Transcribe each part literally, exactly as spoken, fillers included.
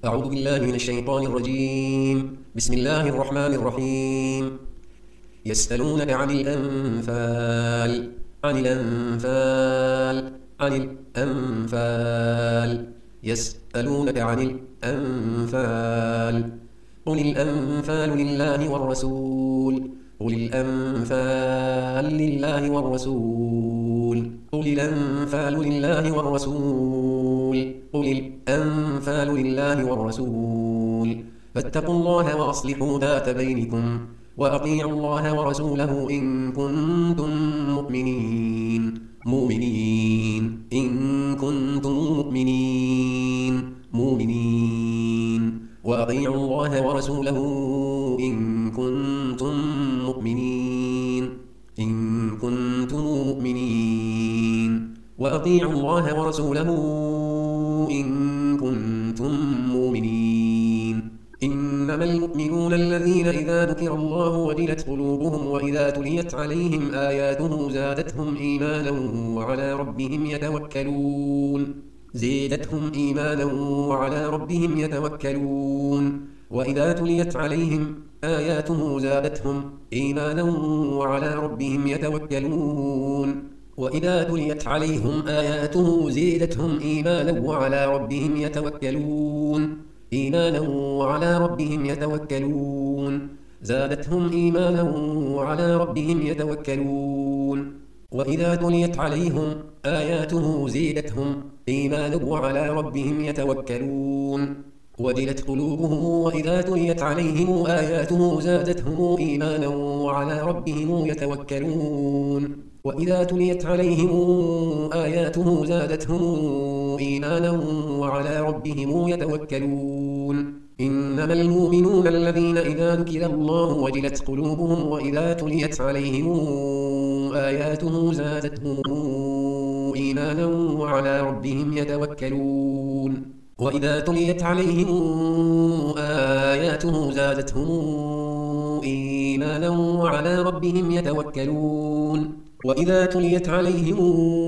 أعوذ بالله من الشيطان الرجيم. بسم الله الرحمن الرحيم. يسألونك عن الأنفال عن الأنفال عن الأنفال يسألونك عن الأنفال قل الأنفال لله والرسول قل الأنفال لله والرسول قل الأنفال لله والرسول قل الأنفال لله والرسول فاتقوا الله وأصلحوا ذات بينكم وأطيعوا الله ورسوله إن كنتم مؤمنين مؤمنين إن كنتم مؤمنين مؤمنين وأطيعوا الله ورسوله إن كنتم مؤمنين إن كنتم مؤمنين وأطيعوا الله ورسوله إن كنتم مؤمنين إنما المؤمنون الذين إذا ذكر الله وجلت قلوبهم وإذا تليت عليهم آياته زادتهم إيمانا وعلى ربهم يتوكلون زيدتهم إيمانا وعلى ربهم يتوكلون وإذا تليت عليهم آياته زادتهم إيمانا وعلى ربهم يتوكلون وإذا تليت عليهم آياته زيدتهم إيمانا وعلى ربهم يتوكلون إيمانا وعلى ربهم يتوكلون زادتهم إيمانا وعلى ربهم يتوكلون وإذا تليت عليهم آياته زيدتهم إيمانا وعلى ربهم يتوكلون وجلت قلوبهم وإذا تليت عليهم آياته زادتهم إيمانا وعلى ربهم يتوكلون وإذا تليت عليهم آياته زادتهم إيمانا وعلى ربهم يتوكلون إنما المؤمنون الذين إذا ذكر الله وجلت قلوبهم وإذا تليت عليهم آياته زادتهم إيمانا وعلى ربهم يتوكلون وإذا تليت عليهم آياته زادتهم إيمانا وعلى ربهم يتوكلون وإذا تليت عليهم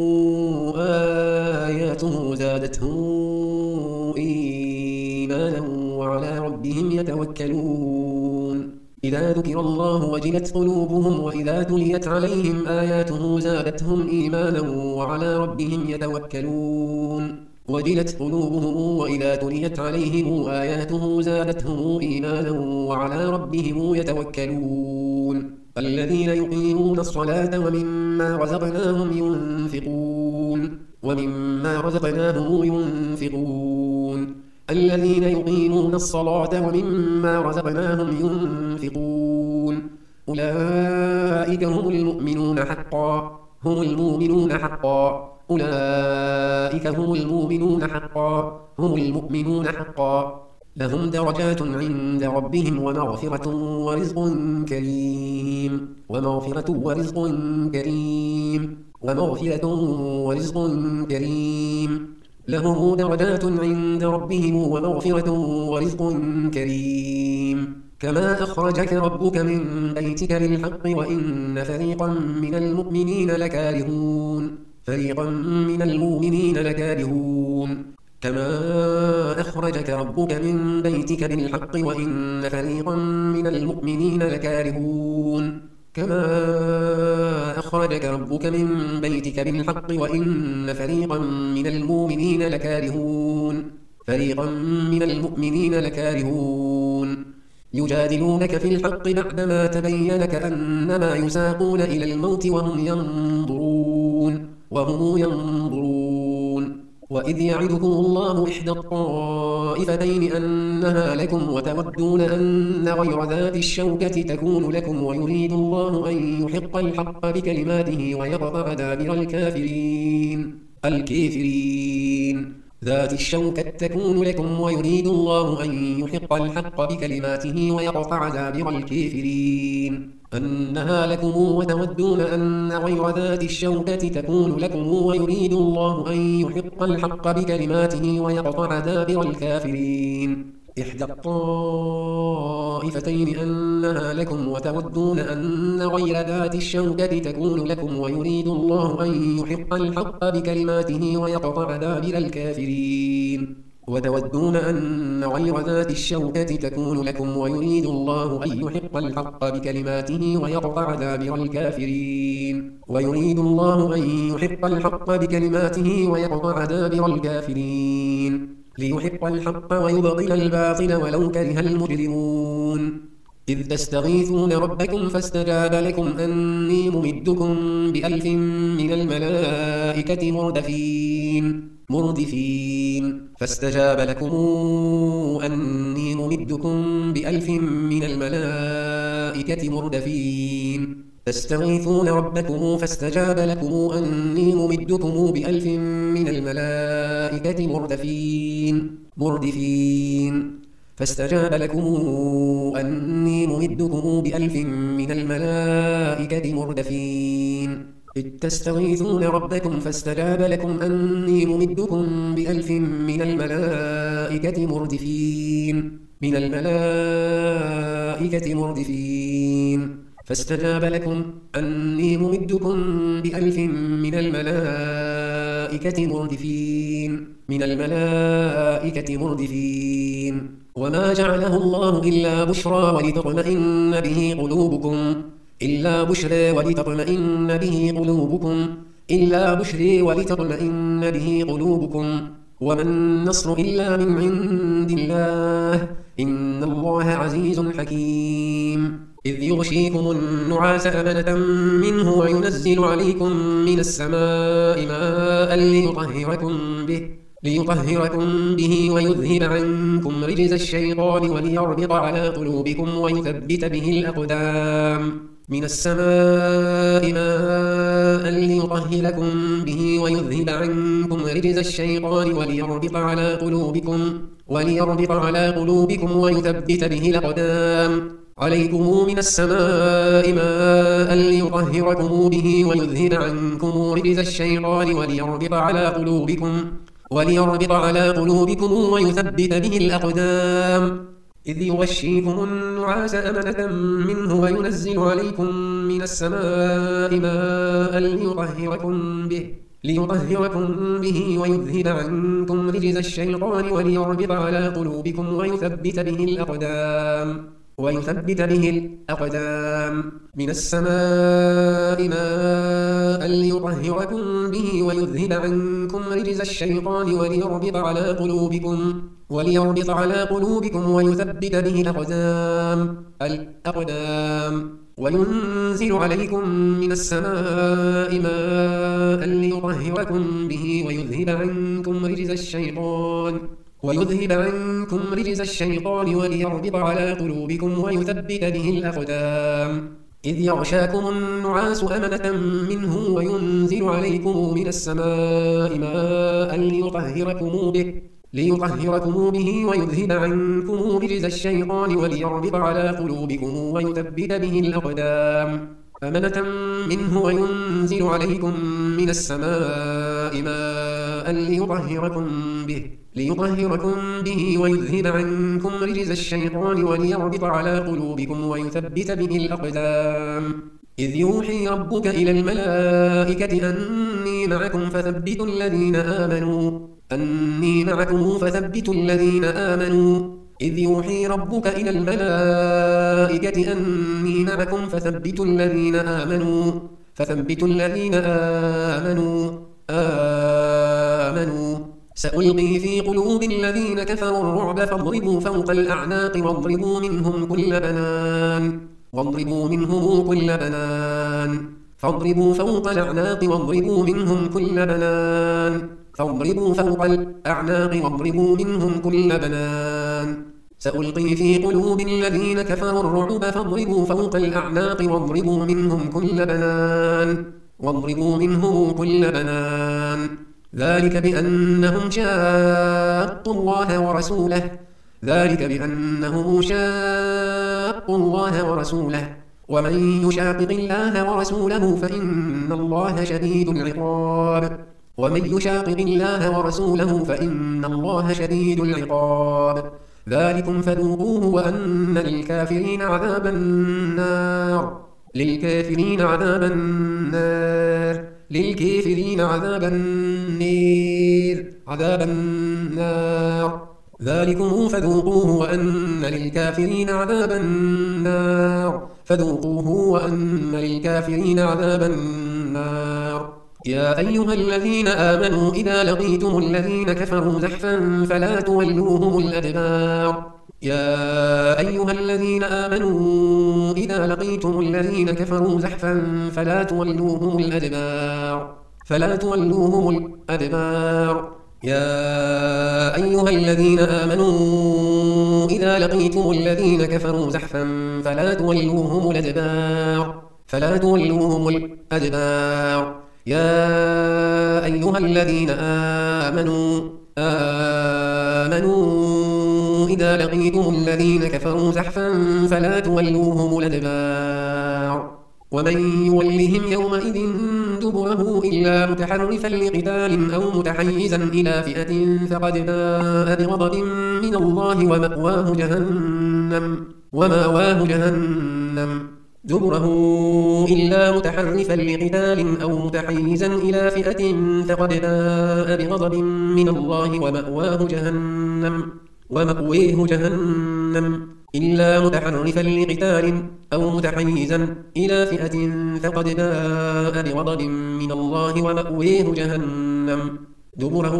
آياته زادتهم إيمانا وعلى ربهم يتوكلون إذا ذكر الله وجلت قلوبهم وإذا تليت عليهم آياته زادتهم إيمانا وعلى ربهم يتوكلون وجلت قلوبهم وإذا تليت عليهم آياته زادتهم إيمانا وعلى ربهم يتوكلون الذين يقيمون الصلاة ومما رزقناهم ينفقون ومما رزقناهم ينفقون الذين يقيمون الصلاة ومما رزقناهم ينفقون أولئك هم المؤمنون حقا هم المؤمنون حقا أولئك هم المؤمنون حقا هم المؤمنون حقا لهم درجات عند ربهم ومغفرة ورزق كريم ومغفرة ورزق كريم ومغفرة ورزق كريم لهم درجات عند ربهم ومغفرة ورزق كريم كما أخرجك ربك من بيتك بالحق وإن فريقا من المؤمنين لكارهون فريقا من المؤمنين لكارهون كما أخرجك ربك من بيتك بالحق وإن فريقا من المؤمنين لكارهون كما أخرجك ربك من بيتك بالحق وإن فريقا من المؤمنين لكارهون فريقا من المؤمنين لكارهون يجادلونك في الحق بعدما تبين كأنما يساقون إلى الموت وهم ينظرون وهم ينظرون وإذ يعدكم الله إحدى الطائفتين أنها لكم وتودون أن غير ذات الشوكة تكون لكم ويريد الله أن يحق الحق بكلماته ويقطع دابر الكافرين الكافرين ذات الشوكة تكون لكم ويريد الله أن يحق الحق بكلماته ويقطع دابر الكافرين أنها لكم وتودون أن غير ذات الشوكة تكون لكم ويريد الله أن يحق الحق بكلماته ويقطع دابر الكافرين إحدى الطائفتين أنها لكم وتودون أن غير ذات الشوكة تكون لكم ويريد الله أن يحق الحق بكلماته ويقطع دابر الكافرين وتودون أن غير ذات الشوكة تكون لكم ويريد الله أن يحق الحق بكلماته ويقطع دابر الكافرين ويريد الله أن يحق الحق بكلماته ويقطع دابر الكافرين ليحق الحق ويبطل الباطل ولو كره المجرمون إذ تستغيثون ربكم فاستجاب لكم أني ممدكم بألف من الملائكة مردفين مردفين فاستجاب لكم أني ممدكم بألف من الملائكة مردفين تستغيثون ربكم فاستجاب لكم أني ممدكم بألف من الملائكة مردفين مردفين فاستجاب لكم أني ممدكم بألف من الملائكة مردفين إذ تستغيثون ربكم فاستجاب لكم أني ممدكم بألف من الملائكة مردفين من الملائكة مردفين فاستجاب لكم أني ممدكم بألف من الملائكة مردفين من الملائكة مردفين وما جعله الله إلا بشرى ولتطمئن به قلوبكم إلا بشرى ولتطمئن به قلوبكم إلا بشرى ولتطمئن به قلوبكم وما النصر إلا من عند الله إن الله عزيز حكيم إذ يغشيكم النعاس أمنة منه وينزل عليكم من السماء ماء ليطهركم به ليطهركم به ويذهب عنكم رجز الشيطان وليربط على قلوبكم ويثبت به الأقدام من السماء ماء ليطهركم به ويذهب عنكم رجز الشيطان وليربط على قلوبكم وليربط على قلوبكم ويثبت به الأقدام عليكم من السماء ماء ليطهركم به ويذهب عنكم رجز الشيطان وليربط على قلوبكم وليربط على قلوبكم ويثبت به الأقدام إذ يغشيكم النعاس أمنة منه وينزل عليكم من السماء ماء ليطهركم به ليطهركم به ويذهب عنكم رجز الشيطان وليربط على قلوبكم ويثبت به الأقدام ويثبت به الأقدام من السماء ماء ليطهركم به ويذهب عنكم رجز الشيطان وليربط على قلوبكم وليربط على قلوبكم ويثبت به الأقدام الأقدام وينزل عليكم من السماء ماء ليطهركم به ويذهب عنكم رجز الشيطان ويذهب عنكم رجز الشيطان وليربط على قلوبكم ويثبت به الأقدام إذ يغشاكم النعاس أمنة منه وينزل عليكم من السماء ماء ليطهركم به ليطهركم به ويذهب عنكم رجز الشيطان وليربط على قلوبكم ويثبت به الأقدام أمنة منه وينزل عليكم من السماء ماء ليطهركم به ليطهركم به ويذهب عنكم رجز الشيطان وليربط على قلوبكم ويثبت به الأقدام إذ يوحي ربك إلى الملائكة أني معكم فثبتوا الذين آمنوا أني معكم فثبتوا الذين آمنوا إذ يوحي ربك إلى الملائكة أني معكم فثبتوا الذين آمنوا فثبتوا الذين آمنوا آمنوا سألقي في قلوب الذين كفروا الرعب فاضربوا فوق الأعناق واضربوا منهم كل بنان واضربوا منهم كل بنان فاضربوا فوق الأعناق واضربوا منهم كل بنان فاضربوا فوق الأعناق واضربوا منهم كل بنان سألقي في قلوب الذين كفروا الرعب فاضربوا فوق الأعناق واضربوا منهم كل بنان واضربوا منهم كل بنان ذلك بأنهم شاقوا الله ورسوله ذلك بأنهم شاقوا الله ورسوله ومن يشاقق الله ورسوله فإن الله شديد العقاب ومن يشاقق الله ورسوله فإن الله شديد العقاب ذلكم فذوقوه وأن للكافرين عذاب النار للكافرين عذاب النار للكافرين عذاب النار عذاب النار النار ذلكم فذوقوه وأن للكافرين عذاب النار فذوقوه وأن للكافرين عذاب النار يا أيها الذين آمنوا إذا لقيتم الذين كفروا زحفا فلا تولوهم الأدبار يا أيها الذين آمنوا إذا لقيتم الذين كفروا زحفا فلا تولوهم الأدبار فلا تولوهم الأدبار يا أيها الذين آمنوا إذا لقيتم الذين كفروا زحفا فلا تولوهم الأدبار فلا تولوهم الأدبار يا أيها الذين آمنوا آمنوا إذا لقيتم الذين كفروا زحفا فلا تولوهم الأدبار ومن يولهم يومئذ دبره إلا متحرفا لقتال أو متحيزا إلى فئة فقد باء بغضب من الله ومأواه جهنم ومأواه جهنم دبره إلا متحرفا لقتال أو متحيزا إلى فئة فقد باء بغضب من الله ومأواه جهنم ومأويه جهنم إلا متحرفا لقتال أو متحيزا إلى فئة فقد باء بغضب من الله ومأويه جهنم دبره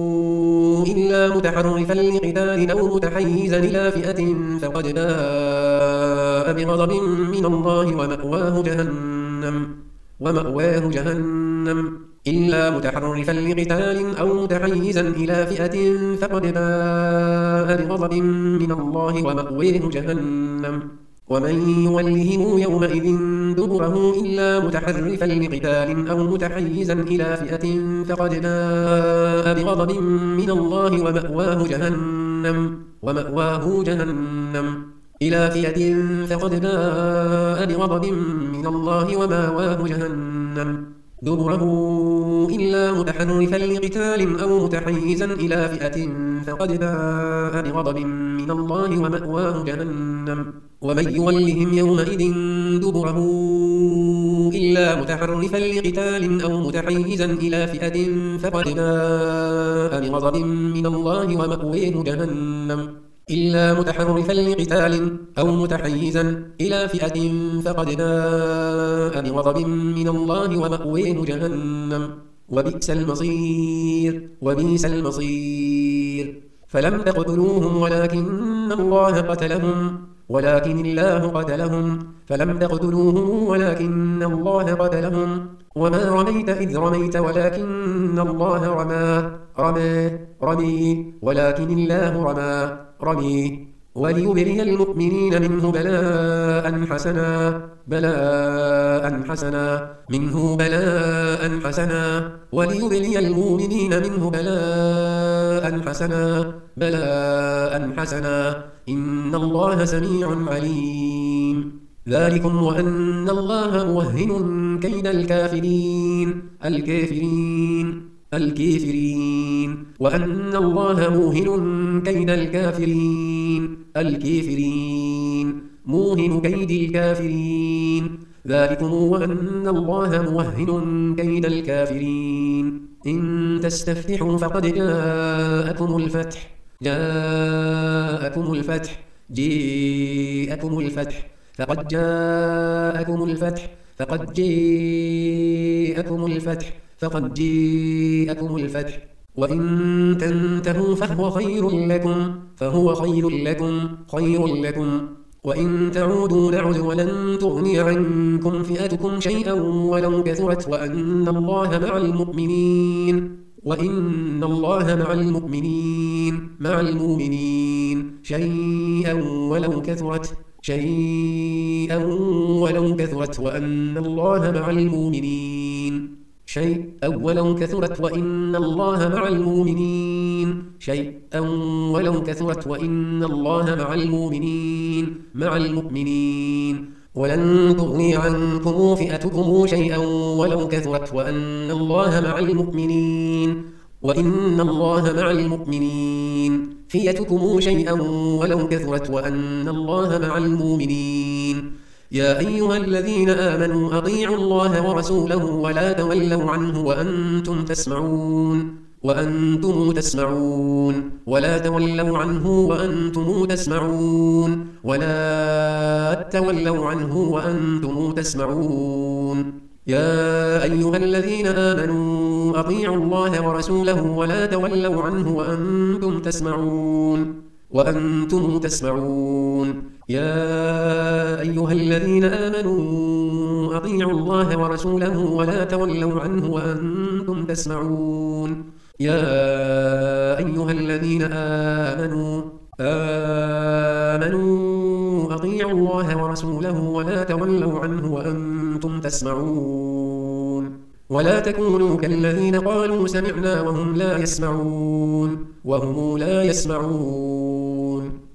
إلا متحرفا لقتال أو متحيزا إلى فئة فقد باء بغضب من الله ومأواه جهنم ومأواه جهنم إلا متحرفا لقتال أو متحيزا إلى فئة فقد باء بغضب من الله ومأواه جهنم ومن يولهم يومئذ دبره إلا متحرفا لقتال أو متحيزا إلى فئة فقد باء بغضب من الله ومأواه جهنم ومأواه جهنم إلى فئة فقد باء بغضب من الله ومأواه جهنم دبره إلا متحرفا لقتال أو متحيزا إلى فئة فقد باء بغضب من الله ومأواه جهنم ومن يولهم يومئذ دبره إلا متحرفا لقتال أو متحيزا إلى فئة فقد باء بغضب من الله ومأواه جهنم إلا متحرفا لقتال أو متحيزا إلى فئة فقد باء بغضب من الله ومأواه جهنم وبئس المصير وبئس المصير فلم تقتلوهم ولكن الله قتلهم ولكن الله قتلهم فلم تقتلوهم ولكن الله قتلهم وما رميت إذ رميت ولكن الله رمى رمى رمي ولكن الله رمى رمي وليبلي المؤمنين منه بلاء حسنا بلاء حسنا منه بلاء حسنا وليبلي المؤمنين منه بلاء حسنا بلاء حسنا إن الله سميع عليم ذلكم وأن الله موهن كيد الكافرين الكافرين الكافرين وأن الله موهن كيد الكافرين الكافرين موهن كيد الكافرين ذلكم وأن الله موهن كيد الكافرين إن تستفتحوا فقد جاءكم الفتح جاءكم الفتح جاءكم الفتح فقد جاءكم الفتح فقد جاءكم الفتح فقد جاءكم الفتح وإن تنتهوا فهو خير لكم فهو خير لكم خير لكم وإن تعودوا نعد ولن تغني عنكم فئتكم شيئا ولو كثرت وأن الله مع المؤمنين وإن الله مع المؤمنين مع المؤمنين شيئا ولو كثرت شيئا ولو كثرت وأن الله مع المؤمنين شيئا ولو كثرت وإن الله مع المؤمنين شيئا ولو كثرت وإن الله مع المؤمنين مع المؤمنين ولن تغني عنكم فئتكم شيئا ولو كثرت وأن الله مع المؤمنين وإن الله مع المؤمنين فئتكم شيئا ولو كثرت وأن الله مع المؤمنين يا أيها الذين آمنوا أطيعوا الله ورسوله ولا تولوا عنه وأنتم تسمعون وأنتم تسمعون ولا تولوا عنه وأنتم تسمعون ولا تولوا عنه وأنتم تسمعون يا أيها الذين آمنوا أطيعوا الله ورسوله ولا تولوا عنه وأنتم تسمعون وأنتم تسمعون يا أيها الذين آمنوا أطيعوا الله ورسوله ولا تولوا عنه وأنتم تسمعون يا أيها الذين آمنوا آمنوا أطيعوا الله ورسوله ولا تولوا عنه وأنتم تسمعون ولا تكونوا كالذين قالوا سمعنا وهم لا يسمعون وهم لا يسمعون